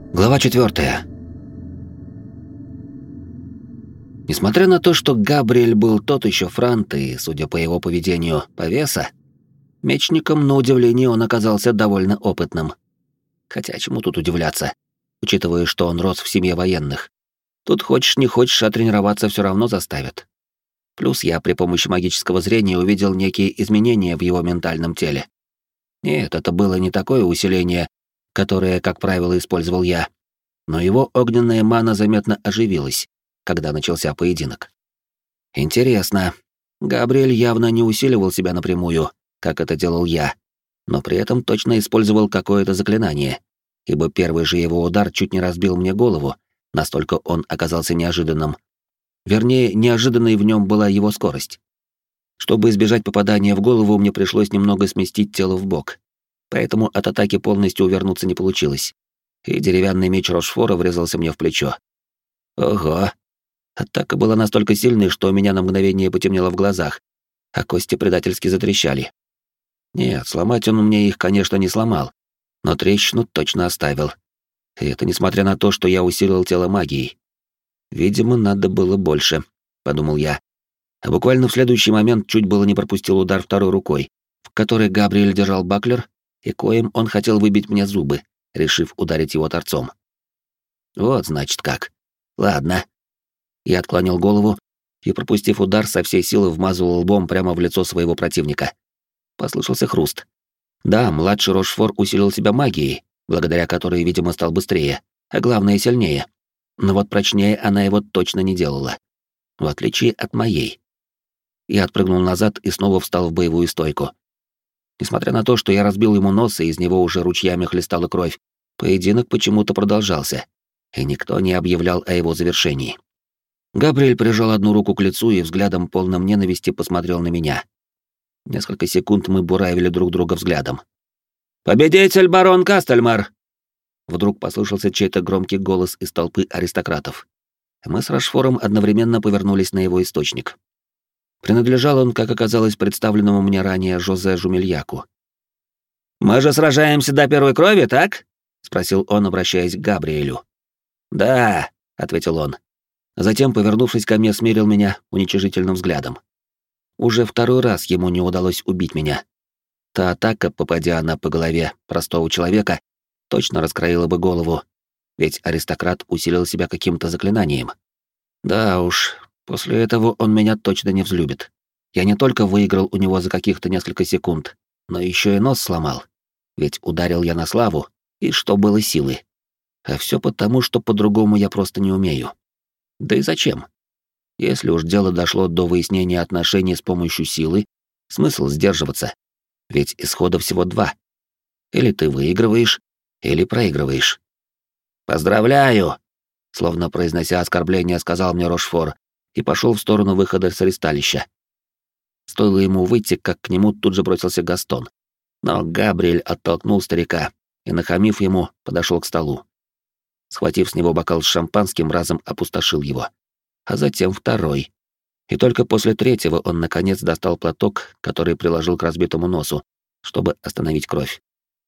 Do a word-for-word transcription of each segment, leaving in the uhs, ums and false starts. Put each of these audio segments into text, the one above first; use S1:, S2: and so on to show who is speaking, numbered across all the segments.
S1: Глава четвертая. Несмотря на то, что Габриэль был тот еще франт и, судя по его поведению, повеса, мечником, на удивление, он оказался довольно опытным. Хотя чему тут удивляться, учитывая, что он рос в семье военных. Тут хочешь не хочешь, а тренироваться все равно заставят. Плюс я при помощи магического зрения увидел некие изменения в его ментальном теле. Нет, это было не такое усиление, которое, как правило, использовал я, но его огненная мана заметно оживилась, когда начался поединок. Интересно, Габриэль явно не усиливал себя напрямую, как это делал я, но при этом точно использовал какое-то заклинание, ибо первый же его удар чуть не разбил мне голову, настолько он оказался неожиданным. Вернее, неожиданной в нем была его скорость. Чтобы избежать попадания в голову, мне пришлось немного сместить тело в бок, поэтому от атаки полностью увернуться не получилось, и деревянный меч Рошфора врезался мне в плечо. Ого! Атака была настолько сильной, что у меня на мгновение потемнело в глазах, а кости предательски затрещали. Нет, сломать он мне их, конечно, не сломал, но трещину точно оставил. И это несмотря на то, что я усилил тело магией. Видимо, надо было больше, подумал я. А буквально в следующий момент чуть было не пропустил удар второй рукой, в которой Габриэль держал баклер, и коим он хотел выбить мне зубы, решив ударить его торцом. Вот, значит, как. Ладно. Я отклонил голову и, пропустив удар, со всей силы вмазывал лбом прямо в лицо своего противника. Послышался хруст. Да, младший Рошфор усилил себя магией, благодаря которой, видимо, стал быстрее, а главное, сильнее. Но вот прочнее она его точно не делала. В отличие от моей. Я отпрыгнул назад и снова встал в боевую стойку. Несмотря на то, что я разбил ему нос, и из него уже ручьями хлестала кровь, поединок почему-то продолжался, и никто не объявлял о его завершении. Габриэль прижал одну руку к лицу и взглядом полным ненависти посмотрел на меня. Несколько секунд мы буравили друг друга взглядом. «Победитель барон Кастельмар!» Вдруг послышался чей-то громкий голос из толпы аристократов. Мы с Рошфором одновременно повернулись на его источник. Принадлежал он, как оказалось, представленному мне ранее Жозе Жумельяку. «Мы же сражаемся до первой крови, так?» — спросил он, обращаясь к Габриэлю. «Да», — ответил он. Затем, повернувшись ко мне, смерил меня уничижительным взглядом. Уже второй раз ему не удалось убить меня. Та атака, попадя она по голове простого человека, точно раскроила бы голову, ведь аристократ усилил себя каким-то заклинанием. Да уж, после этого он меня точно не взлюбит. Я не только выиграл у него за каких-то несколько секунд, но еще и нос сломал, ведь ударил я на славу, и что было силы. А все потому, что по-другому я просто не умею. Да и зачем? Если уж дело дошло до выяснения отношений с помощью силы, смысл сдерживаться. Ведь исхода всего два. Или ты выигрываешь, или проигрываешь. «Поздравляю!» Словно произнося оскорбление, сказал мне Рошфор и пошел в сторону выхода с ристалища. Стоило ему выйти, как к нему тут же бросился Гастон. Но Габриэль оттолкнул старика и, нахамив ему, подошел к столу. Схватив с него бокал с шампанским, разом опустошил его. А затем второй. И только после третьего он, наконец, достал платок, который приложил к разбитому носу, чтобы остановить кровь.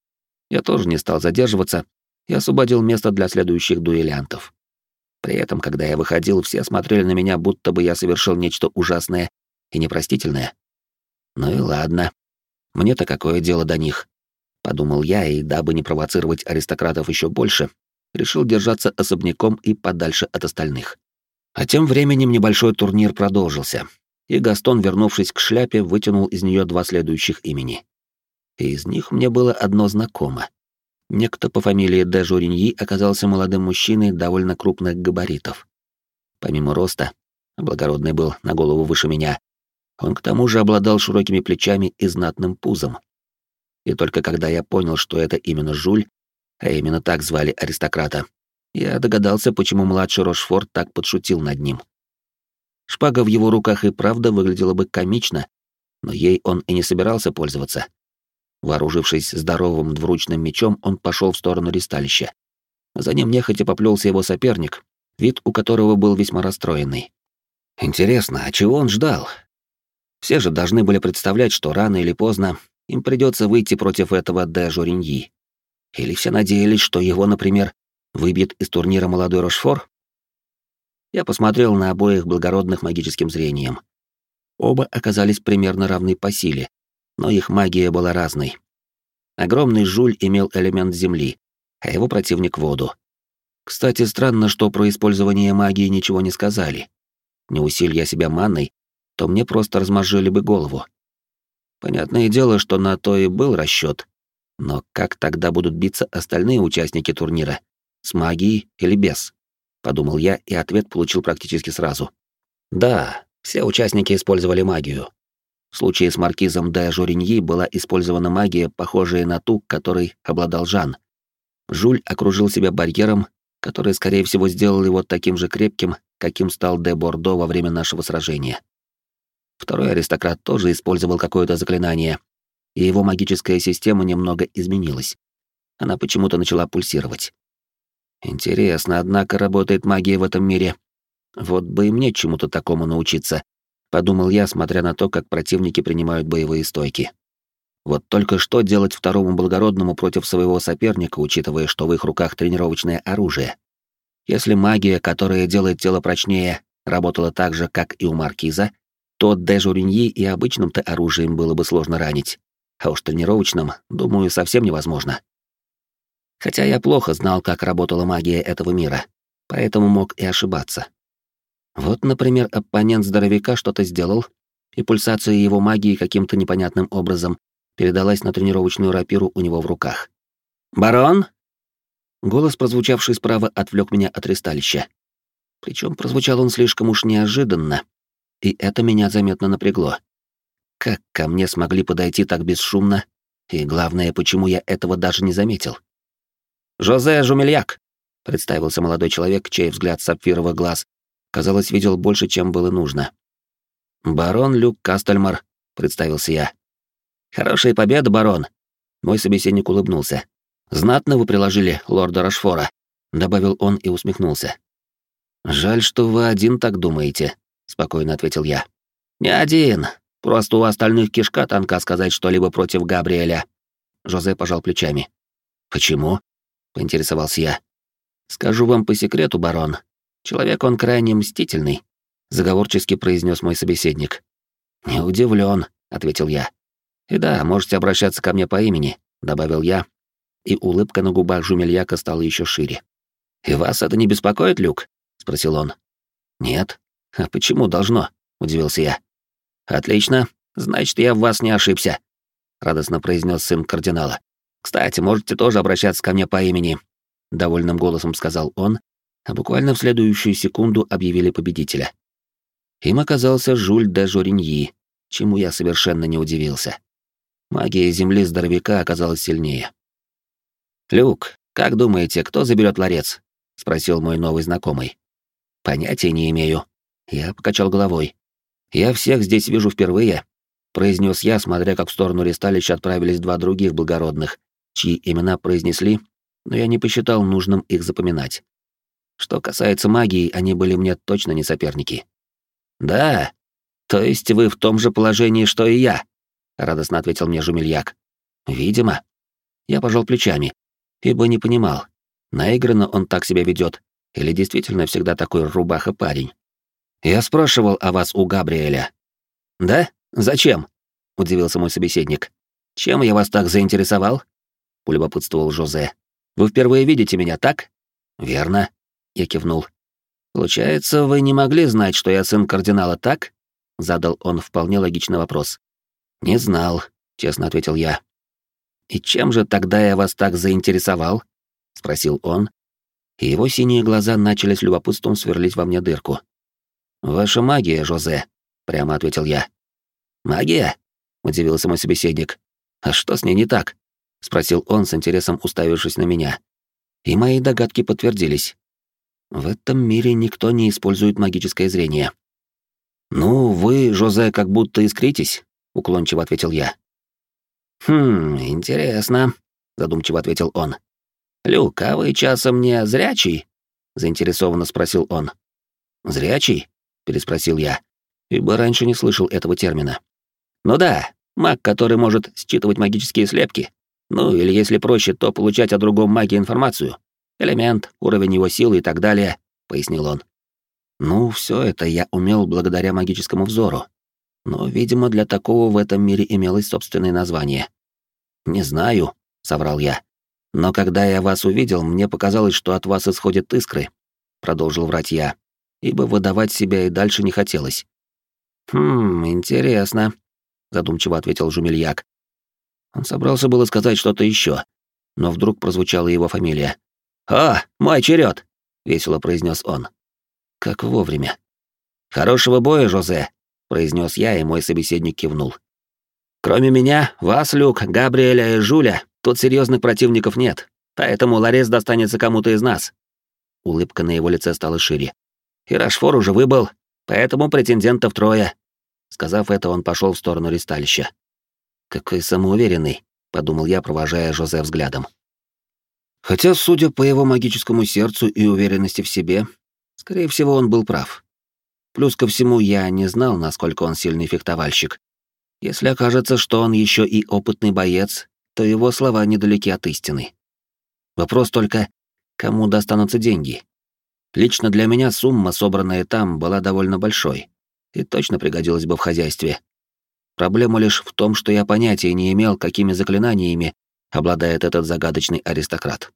S1: Я тоже не стал задерживаться и освободил место для следующих дуэлянтов. При этом, когда я выходил, все смотрели на меня, будто бы я совершил нечто ужасное и непростительное. Ну и ладно. Мне-то какое дело до них? Подумал я, и дабы не провоцировать аристократов еще больше, решил держаться особняком и подальше от остальных. А тем временем небольшой турнир продолжился, и Гастон, вернувшись к шляпе, вытянул из нее два следующих имени. И из них мне было одно знакомо. Некто по фамилии де Журиньи оказался молодым мужчиной довольно крупных габаритов. Помимо роста, благородный был на голову выше меня, он к тому же обладал широкими плечами и знатным пузом. И только когда я понял, что это именно Жуль, а именно так звали аристократа, я догадался, почему младший Рошфор так подшутил над ним. Шпага в его руках и правда выглядела бы комично, но ей он и не собирался пользоваться. Вооружившись здоровым двуручным мечом, он пошел в сторону ристалища. За ним нехотя поплелся его соперник, вид у которого был весьма расстроенный. Интересно, а чего он ждал? Все же должны были представлять, что рано или поздно им придется выйти против этого де Журиньи. Или все надеялись, что его, например, Выбьет из турнира молодой Рошфор? Я посмотрел на обоих благородных магическим зрением. Оба оказались примерно равны по силе, но их магия была разной. Огромный жуль имел элемент земли, а его противник — воду. Кстати, странно, что про использование магии ничего не сказали. Не усиль я себя манной, то мне просто размозжили бы голову. Понятное дело, что на то и был расчет. Но как тогда будут биться остальные участники турнира? С магией или без? Подумал я, и ответ получил практически сразу. Да, все участники использовали магию. В случае с маркизом де Жориньи была использована магия, похожая на ту, которой обладал Жан. Жуль окружил себя барьером, который, скорее всего, сделал его таким же крепким, каким стал де Бордо во время нашего сражения. Второй аристократ тоже использовал какое-то заклинание, и его магическая система немного изменилась. Она почему-то начала пульсировать. Интересно, однако, работает магия в этом мире. Вот бы и мне чему-то такому научиться, подумал я, смотря на то, как противники принимают боевые стойки. Вот только что делать второму благородному против своего соперника, учитывая, что в их руках тренировочное оружие? Если магия, которая делает тело прочнее, работала так же, как и у маркиза, то де Жориньи и обычным-то оружием было бы сложно ранить, а уж тренировочным, думаю, совсем невозможно. Хотя я плохо знал, как работала магия этого мира, поэтому мог и ошибаться. Вот, например, оппонент здоровяка что-то сделал, и пульсация его магии каким-то непонятным образом передалась на тренировочную рапиру у него в руках. «Барон?» Голос, прозвучавший справа, отвлек меня от ристалища. Причем прозвучал он слишком уж неожиданно, и это меня заметно напрягло. Как ко мне смогли подойти так бесшумно, и главное, почему я этого даже не заметил? «Жозе Жумельяк», — представился молодой человек, чей взгляд сапфировых глаз, казалось, видел больше, чем было нужно. «Барон Люк Кастельмар», — представился я. «Хорошая победа, барон», — мой собеседник улыбнулся. «Знатно вы приложили лорда Рошфора», — добавил он и усмехнулся. «Жаль, что вы один так думаете», — спокойно ответил я. «Не один. Просто у остальных кишка тонка сказать что-либо против Габриэля». Жозе пожал плечами. «Почему?» — поинтересовался я. «Скажу вам по секрету, барон. Человек он крайне мстительный», — заговорчески произнес мой собеседник. «Не удивлен», — ответил я. «И да, можете обращаться ко мне по имени», — добавил я, и улыбка на губах Жумельяка стала еще шире. «И вас это не беспокоит, Люк?» — спросил он. «Нет. А почему должно?» — удивился я. «Отлично. Значит, я в вас не ошибся», — радостно произнес сын кардинала. «Кстати, можете тоже обращаться ко мне по имени», — довольным голосом сказал он, а буквально в следующую секунду объявили победителя. Им оказался Жуль де Жориньи, чему я совершенно не удивился. Магия земли здоровяка оказалась сильнее. «Люк, как думаете, кто заберет ларец?» — спросил мой новый знакомый. «Понятия не имею». Я покачал головой. «Я всех здесь вижу впервые», — произнес я, смотря как в сторону ристалища отправились два других благородных, чьи имена произнесли, но я не посчитал нужным их запоминать. Что касается магии, они были мне точно не соперники. «Да, то есть вы в том же положении, что и я», — радостно ответил мне Жумельяк. «Видимо». Я пожал плечами, ибо не понимал, наигранно он так себя ведет, или действительно всегда такой рубаха-парень. «Я спрашивал о вас у Габриэля». «Да? Зачем?» — удивился мой собеседник. «Чем я вас так заинтересовал?» — полюбопытствовал Жозе. «Вы впервые видите меня, так?» «Верно», — я кивнул. «Получается, вы не могли знать, что я сын кардинала, так?» — задал он вполне логичный вопрос. «Не знал», — честно ответил я. «И чем же тогда я вас так заинтересовал?» — спросил он, и его синие глаза начали с любопытством сверлить во мне дырку. «Ваша магия, Жозе», — прямо ответил я. «Магия?» — удивился мой собеседник. «А что с ней не так?» — спросил он с интересом, уставившись на меня. И мои догадки подтвердились. В этом мире никто не использует магическое зрение. «Ну, вы, Жозе, как будто искритесь», — уклончиво ответил я. «Хм, интересно», — задумчиво ответил он. «Люк, а вы часом не зрячий?» — заинтересованно спросил он. «Зрячий?» — переспросил я, ибо раньше не слышал этого термина. «Ну да, маг, который может считывать магические слепки. Ну, или если проще, то получать о другом маге информацию», элемент, уровень его силы и так далее», — пояснил он. Ну, все это я умел благодаря магическому взору. Но, видимо, для такого в этом мире имелось собственное название. «Не знаю», — соврал я. «Но когда я вас увидел, мне показалось, что от вас исходят искры», — продолжил врать я, ибо выдавать себя и дальше не хотелось. «Хм, интересно», — задумчиво ответил Жумельяк. Он собрался было сказать что-то еще, но вдруг прозвучала его фамилия. «О, мой черед!» — весело произнес он. Как вовремя. «Хорошего боя, Жозе!» — произнес я, и мой собеседник кивнул. «Кроме меня, вас, Люк, Габриэля и Жуля, тут серьезных противников нет, поэтому ларец достанется кому-то из нас». Улыбка на его лице стала шире. «И Рашфор уже выбыл, поэтому претендентов трое». Сказав это, он пошел в сторону ристалища. «Какой самоуверенный», — подумал я, провожая Жозе взглядом. Хотя, судя по его магическому сердцу и уверенности в себе, скорее всего, он был прав. Плюс ко всему, я не знал, насколько он сильный фехтовальщик. Если окажется, что он еще и опытный боец, то его слова недалеки от истины. Вопрос только, кому достанутся деньги. Лично для меня сумма, собранная там, была довольно большой и точно пригодилась бы в хозяйстве. Проблема лишь в том, что я понятия не имел, какими заклинаниями обладает этот загадочный аристократ.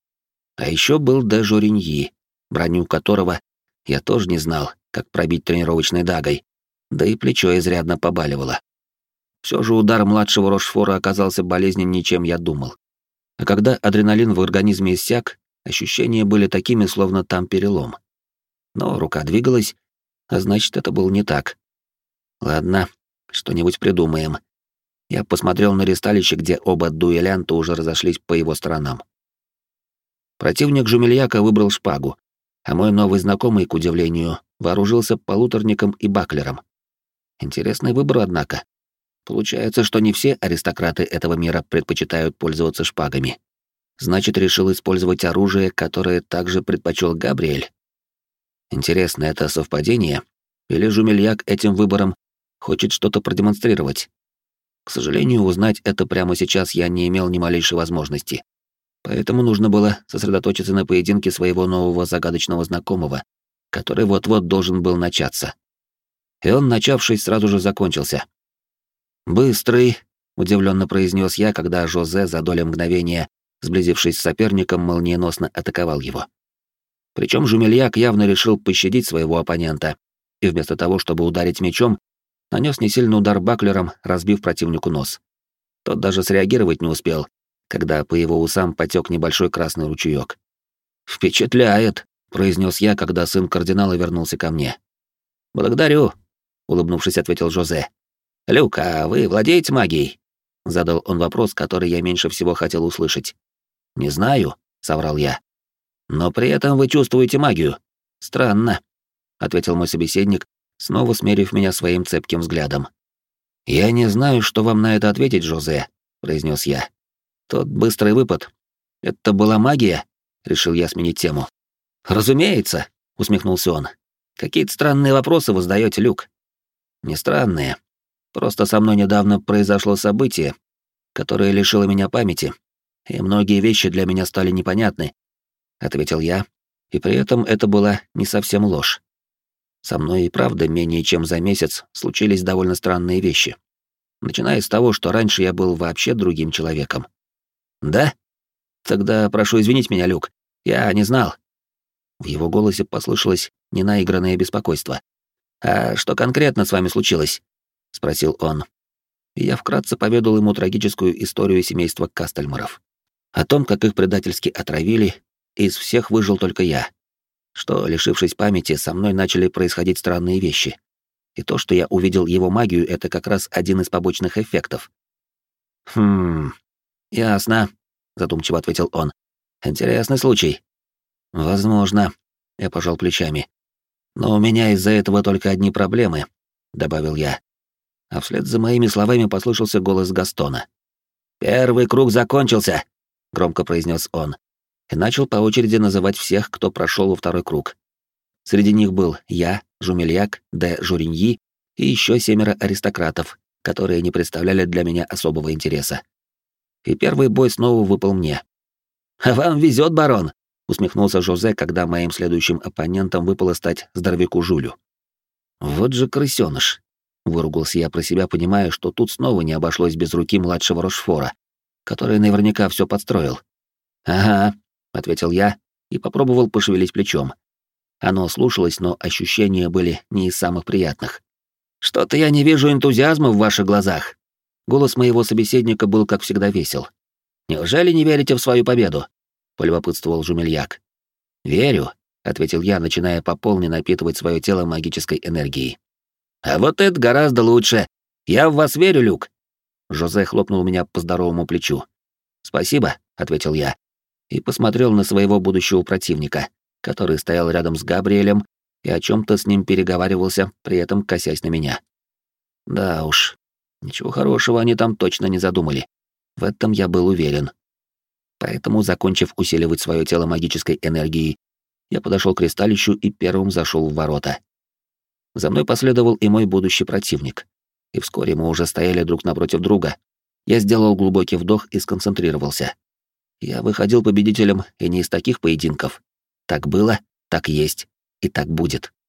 S1: А еще был де Жориньи, броню которого я тоже не знал, как пробить тренировочной дагой, да и плечо изрядно побаливало. Все же удар младшего Рошфора оказался болезненнее, чем я думал. А когда адреналин в организме иссяк, ощущения были такими, словно там перелом. Но рука двигалась, а значит, это было не так. Ладно, что-нибудь придумаем. Я посмотрел на ристалище, где оба дуэлянта уже разошлись по его сторонам. Противник Жумельяка выбрал шпагу, а мой новый знакомый, к удивлению, вооружился полуторником и баклером. Интересный выбор, однако. Получается, что не все аристократы этого мира предпочитают пользоваться шпагами. Значит, решил использовать оружие, которое также предпочел Габриэль. Интересно, это совпадение? Или Жумельяк этим выбором хочет что-то продемонстрировать? К сожалению, узнать это прямо сейчас я не имел ни малейшей возможности. Поэтому нужно было сосредоточиться на поединке своего нового загадочного знакомого, который вот-вот должен был начаться. И он, начавшись, сразу же закончился. «Быстрый», — удивленно произнес я, когда Жозе за долю мгновения, сблизившись с соперником, молниеносно атаковал его. Причем Жумельяк явно решил пощадить своего оппонента, и вместо того, чтобы ударить мечом, нанес несильный удар баклером, разбив противнику нос. Тот даже среагировать не успел, когда по его усам потек небольшой красный ручеек. «Впечатляет», — произнес я, когда сын кардинала вернулся ко мне. «Благодарю», — улыбнувшись, ответил Жозе. «Люк, а вы владеете магией?» — задал он вопрос, который я меньше всего хотел услышать. «Не знаю», — соврал я. «Но при этом вы чувствуете магию. Странно», — ответил мой собеседник, снова смерив меня своим цепким взглядом. «Я не знаю, что вам на это ответить, Жозе», — произнес я. «Тот быстрый выпад. Это была магия?» — решил я сменить тему. «Разумеется», — усмехнулся он. «Какие-то странные вопросы вы задаете, Люк». «Не странные. Просто со мной недавно произошло событие, которое лишило меня памяти, и многие вещи для меня стали непонятны», — ответил я, и при этом это была не совсем ложь. Со мной и правда менее чем за месяц случились довольно странные вещи. Начиная с того, что раньше я был вообще другим человеком. «Да? Тогда прошу извинить меня, Люк. Я не знал». В его голосе послышалось ненаигранное беспокойство. «А что конкретно с вами случилось?» — спросил он. И я вкратце поведал ему трагическую историю семейства Кастельмаров. О том, как их предательски отравили, и из всех выжил только я. Что, лишившись памяти, со мной начали происходить странные вещи. И то, что я увидел его магию, это как раз один из побочных эффектов. «Хм... ясно», — задумчиво ответил он. «Интересный случай». «Возможно», — я пожал плечами. «Но у меня из-за этого только одни проблемы», — добавил я. А вслед за моими словами послышался голос Гастона. «Первый круг закончился», — громко произнес он, и начал по очереди называть всех, кто прошел во второй круг. Среди них был я, Жумельяк, де Жориньи и еще семеро аристократов, которые не представляли для меня особого интереса. И первый бой снова выпал мне. «А вам везет, барон», — усмехнулся Жозе, когда моим следующим оппонентом выпало стать здоровяку Жулю. Вот же крысёныш. Выругался я про себя, понимая, что тут снова не обошлось без руки младшего Рошфора, который наверняка все подстроил. «Ага», — ответил я и попробовал пошевелить плечом. Оно слушалось, но ощущения были не из самых приятных. «Что-то я не вижу энтузиазма в ваших глазах». Голос моего собеседника был, как всегда, весел. «Неужели не верите в свою победу?» — полюбопытствовал Жумельяк. «Верю», — ответил я, начиная по полной напитывать свое тело магической энергией. «А вот это гораздо лучше. Я в вас верю, Люк». Жозе хлопнул меня по здоровому плечу. «Спасибо», — ответил я, и посмотрел на своего будущего противника, который стоял рядом с Габриэлем и о чем-то с ним переговаривался, при этом косясь на меня. Да уж, ничего хорошего они там точно не задумали. В этом я был уверен. Поэтому, закончив усиливать свое тело магической энергией, я подошел к ристалищу и первым зашел в ворота. За мной последовал и мой будущий противник. И вскоре мы уже стояли друг напротив друга. Я сделал глубокий вдох и сконцентрировался. Я выходил победителем и не из таких поединков. Так было, так есть и так будет.